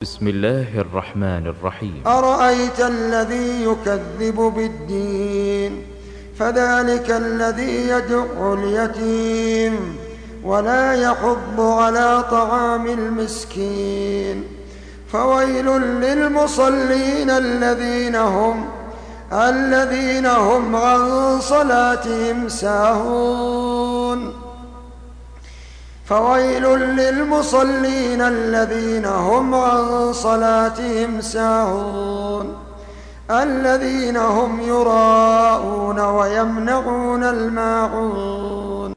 بسم الله الرحمن الرحيم. أرأيت الذي يكذب بالدين فذلك الذي يدع اليتيم ولا يحض على طعام المسكين فويل للمصلين الذين هم عن صلاتهم ساهون فويل للمصلين الذين هم عن صلاتهم ساهون الذين هم يراءون ويمنعون الماعون